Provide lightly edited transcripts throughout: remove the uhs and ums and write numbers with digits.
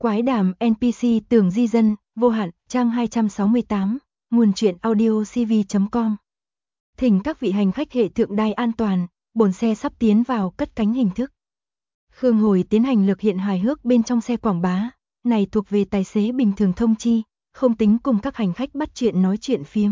Quái đàm NPC Tường Di Dân, vô hạn, trang 268, nguồn truyện audio cv.com. Thỉnh các vị hành khách hệ thượng đài an toàn, bồn xe sắp tiến vào cất cánh hình thức. Khương Hồi tiến hành lực hiện hài hước bên trong xe quảng bá, này thuộc về tài xế bình thường thông chi, không tính cùng các hành khách bắt chuyện nói chuyện phiếm.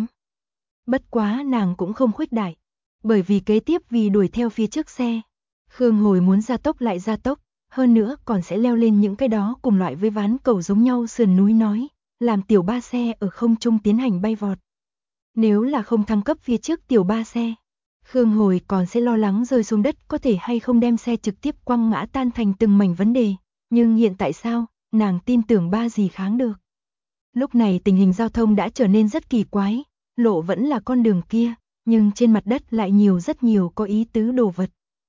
Bất quá nàng cũng không khuếch đại, bởi vì kế tiếp vì đuổi theo phía trước xe, Khương Hồi muốn gia tốc lại gia tốc, hơn nữa còn sẽ leo lên những cái đó cùng loại với ván cầu giống nhau sườn núi nói, làm tiểu ba xe ở không trung tiến hành bay vọt. Nếu là không thăng cấp phía trước tiểu ba xe, Khương Hồi còn sẽ lo lắng rơi xuống đất có thể hay không đem xe trực tiếp quăng ngã tan thành từng mảnh vấn đề, nhưng hiện tại sao, nàng tin tưởng ba gì kháng được. Lúc này tình hình giao thông đã trở nên rất kỳ quái, lộ vẫn là con đường kia, nhưng trên mặt đất lại nhiều rất nhiều có ý tứ đồ vật.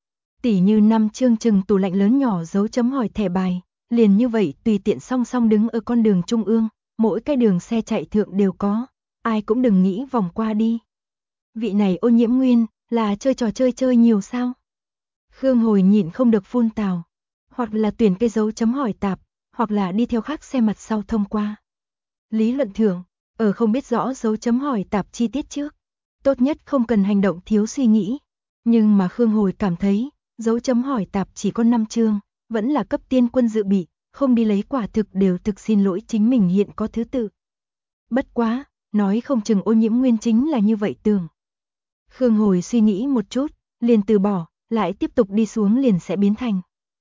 Tỉ như 5 chương chừng tủ lạnh lớn nhỏ dấu chấm hỏi thẻ bài, liền như vậy tùy tiện song song đứng ở con đường trung ương, mỗi cái đường xe chạy thượng đều có, ai cũng đừng nghĩ vòng qua đi. Vị này Ô Nhiễm Nguyên, là chơi trò chơi nhiều sao? Khương Hồi nhịn không được phun tào, hoặc là tuyển cái dấu chấm hỏi tạp, hoặc là đi theo khác xe mặt sau thông qua. Lý luận thưởng, ở không biết rõ dấu chấm hỏi tạp chi tiết trước, tốt nhất không cần hành động thiếu suy nghĩ. Nhưng mà Khương Hồi cảm thấy, dấu chấm hỏi tạp chỉ có 5 chương, vẫn là cấp tiên quân dự bị, không đi lấy quả thực đều thực xin lỗi chính mình hiện có thứ tự. Bất quá, nói không chừng Ô Nhiễm Nguyên chính là như vậy tưởng. Khương Hồi suy nghĩ một chút, liền từ bỏ, lại tiếp tục đi xuống liền sẽ biến thành.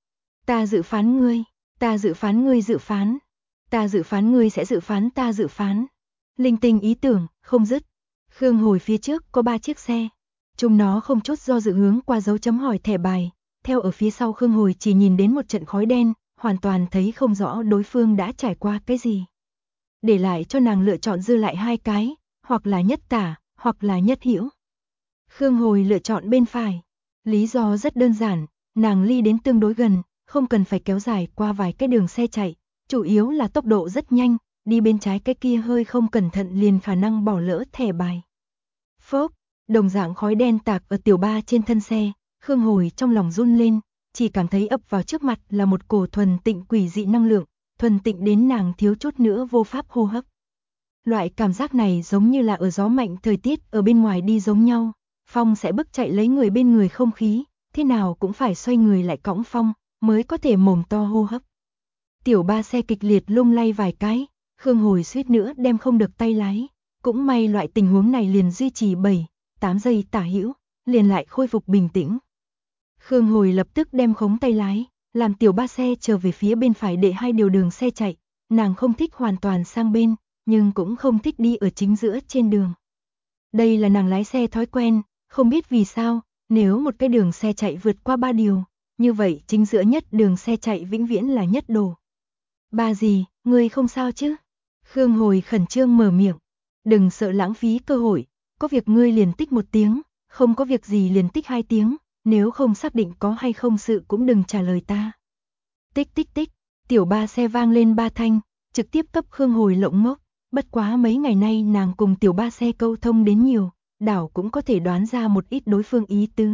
Ta dự phán ngươi, ta dự phán ngươi dự phán, ta dự phán ngươi sẽ dự phán ta dự phán. Linh tinh ý tưởng, không dứt. Khương Hồi phía trước có 3 chiếc xe. Chúng nó không chút do dự hướng qua dấu chấm hỏi thẻ bài, theo ở phía sau Khương Hồi chỉ nhìn đến một trận khói đen, hoàn toàn thấy không rõ đối phương đã trải qua cái gì. Để lại cho nàng lựa chọn dư lại 2 cái, hoặc là nhất tả, hoặc là nhất hữu. Khương Hồi lựa chọn bên phải. Lý do rất đơn giản, nàng ly đến tương đối gần, không cần phải kéo dài qua vài cái đường xe chạy, chủ yếu là tốc độ rất nhanh, đi bên trái cái kia hơi không cẩn thận liền khả năng bỏ lỡ thẻ bài. Phốc, đồng dạng khói đen tạc ở tiểu ba trên thân xe, Khương Hồi trong lòng run lên, chỉ cảm thấy ập vào trước mặt là một cổ thuần tịnh quỷ dị năng lượng, thuần tịnh đến nàng thiếu chút nữa vô pháp hô hấp. Loại cảm giác này giống như là ở gió mạnh thời tiết ở bên ngoài đi giống nhau, phong sẽ bức chạy lấy người bên người không khí, thế nào cũng phải xoay người lại cõng phong, mới có thể mồm to hô hấp. Tiểu ba xe kịch liệt lung lay vài cái, Khương Hồi suýt nữa đem không được tay lái, cũng may loại tình huống này liền duy trì 7-8 giây tả hữu, liền lại khôi phục bình tĩnh. Khương Hồi lập tức đem khống tay lái, làm tiểu ba xe trở về phía bên phải để 2 điều đường xe chạy, nàng không thích hoàn toàn sang bên, nhưng cũng không thích đi ở chính giữa trên đường. Đây là nàng lái xe thói quen, không biết vì sao, nếu một cái đường xe chạy vượt qua 3 điều, như vậy chính giữa nhất đường xe chạy vĩnh viễn là nhất đồ. Ba gì, ngươi không sao chứ? Khương Hồi khẩn trương mở miệng, đừng sợ lãng phí cơ hội, có việc ngươi liền tích 1 tiếng, không có việc gì liền tích 2 tiếng, nếu không xác định có hay không sự cũng đừng trả lời ta. Tích tích tích, tiểu ba xe vang lên 3 thanh, trực tiếp cấp Khương Hồi lộng ngốc, bất quá mấy ngày nay nàng cùng tiểu ba xe câu thông đến nhiều, đảo cũng có thể đoán ra một ít đối phương ý tứ.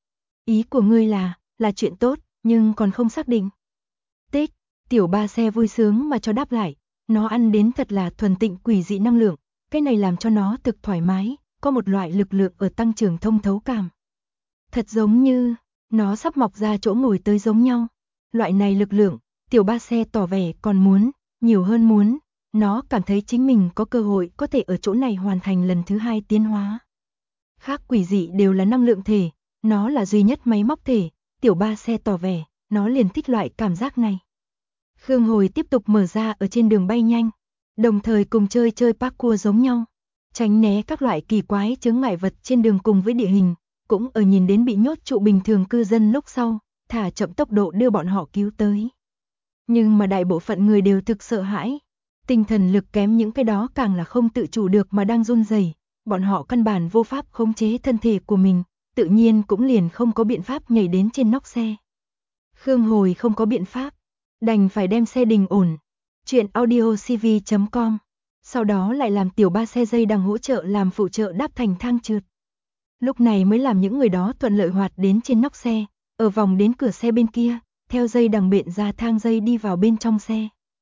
Ý của ngươi là chuyện tốt, nhưng còn không xác định. Tích, tiểu ba xe vui sướng mà cho đáp lại, nó ăn đến thật là thuần tịnh quỷ dị năng lượng, cái này làm cho nó thực thoải mái, có một loại lực lượng ở tăng trưởng thông thấu cảm. Thật giống như, nó sắp mọc ra chỗ ngồi tới giống nhau. Loại này lực lượng, tiểu ba xe tỏ vẻ còn muốn, nhiều hơn muốn, nó cảm thấy chính mình có cơ hội có thể ở chỗ này hoàn thành lần thứ 2 tiến hóa. Khác quỷ dị đều là năng lượng thể, nó là duy nhất máy móc thể, tiểu ba xe tỏ vẻ, nó liền thích loại cảm giác này. Khương Hồi tiếp tục mở ra ở trên đường bay nhanh, đồng thời cùng chơi parkour giống nhau, tránh né các loại kỳ quái chướng ngại vật trên đường cùng với địa hình, cũng ở nhìn đến bị nhốt trụ bình thường cư dân lúc sau, thả chậm tốc độ đưa bọn họ cứu tới. Nhưng mà đại bộ phận người đều thực sợ hãi, tinh thần lực kém những cái đó càng là không tự chủ được mà đang run rẩy, bọn họ căn bản vô pháp khống chế thân thể của mình, tự nhiên cũng liền không có biện pháp nhảy đến trên nóc xe. Khương Hồi không có biện pháp, đành phải đem xe đình ổn. Chuyện audio cv.com. Sau đó lại làm tiểu ba xe dây đằng hỗ trợ làm phụ trợ đáp thành thang trượt. Lúc này mới làm những người đó thuận lợi hoạt đến trên nóc xe, ở vòng đến cửa xe bên kia, theo dây đằng bện ra thang dây đi vào bên trong xe.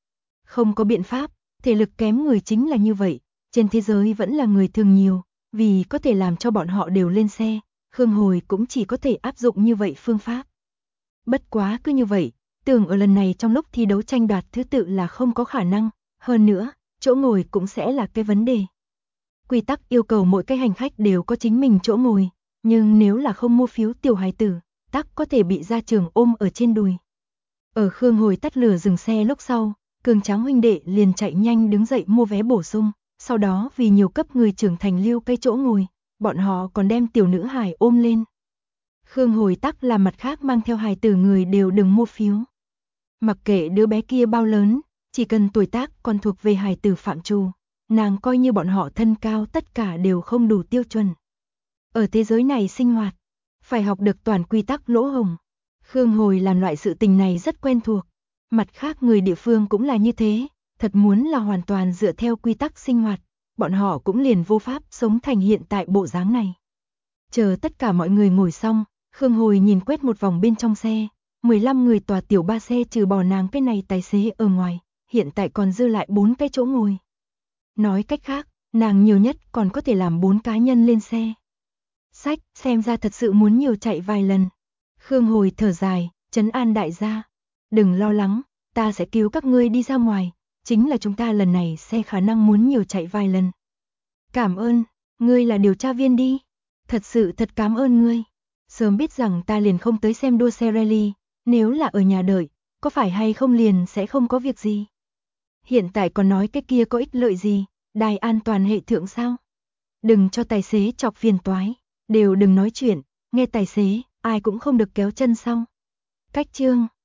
Không có biện pháp, thể lực kém người chính là như vậy, trên thế giới vẫn là người thường nhiều, vì có thể làm cho bọn họ đều lên xe, Khương Hồi cũng chỉ có thể áp dụng như vậy phương pháp. Bất quá cứ như vậy, tưởng ở lần này trong lúc thi đấu tranh đoạt thứ tự là không có khả năng, hơn nữa, chỗ ngồi cũng sẽ là cái vấn đề. Quy tắc yêu cầu mỗi cái hành khách đều có chính mình chỗ ngồi, nhưng nếu là không mua phiếu tiểu hài tử, tắc có thể bị gia trưởng ôm ở trên đùi. Ở Khương Hồi tắt lửa dừng xe lúc sau, Cường Tráng huynh đệ liền chạy nhanh đứng dậy mua vé bổ sung, sau đó vì nhiều cấp người trưởng thành lưu cái chỗ ngồi, bọn họ còn đem tiểu nữ hài ôm lên. Khương Hồi tắc là mặt khác mang theo hài tử người đều đừng mua phiếu. Mặc kệ đứa bé kia bao lớn, chỉ cần tuổi tác còn thuộc về hài tử phạm trù, nàng coi như bọn họ thân cao tất cả đều không đủ tiêu chuẩn. Ở thế giới này sinh hoạt, phải học được toàn quy tắc lỗ hổng. Khương Hồi làm loại sự tình này rất quen thuộc. Mặt khác người địa phương cũng là như thế, thật muốn là hoàn toàn dựa theo quy tắc sinh hoạt, bọn họ cũng liền vô pháp sống thành hiện tại bộ dáng này. Chờ tất cả mọi người ngồi xong, Khương Hồi nhìn quét một vòng bên trong xe, 15 người tòa tiểu ba xe trừ bỏ nàng cái này tài xế ở ngoài, hiện tại còn dư lại 4 cái chỗ ngồi. Nói cách khác, nàng nhiều nhất còn có thể làm 4 cá nhân lên xe. Sách, xem ra thật sự muốn nhiều chạy vài lần. Khương Hồi thở dài, trấn an đại gia. Đừng lo lắng, ta sẽ cứu các ngươi đi ra ngoài, chính là chúng ta lần này xe khả năng muốn nhiều chạy vài lần. Cảm ơn, ngươi là điều tra viên đi. Thật sự thật cảm ơn ngươi. Sớm biết rằng ta liền không tới xem đua xe rally, nếu là ở nhà đợi, có phải hay không liền sẽ không có việc gì. Hiện tại còn nói cái kia có ích lợi gì, đài an toàn hệ thượng sao? Đừng cho tài xế chọc phiền toái, đều đừng nói chuyện, nghe tài xế, ai cũng không được kéo chân sau. Cách chương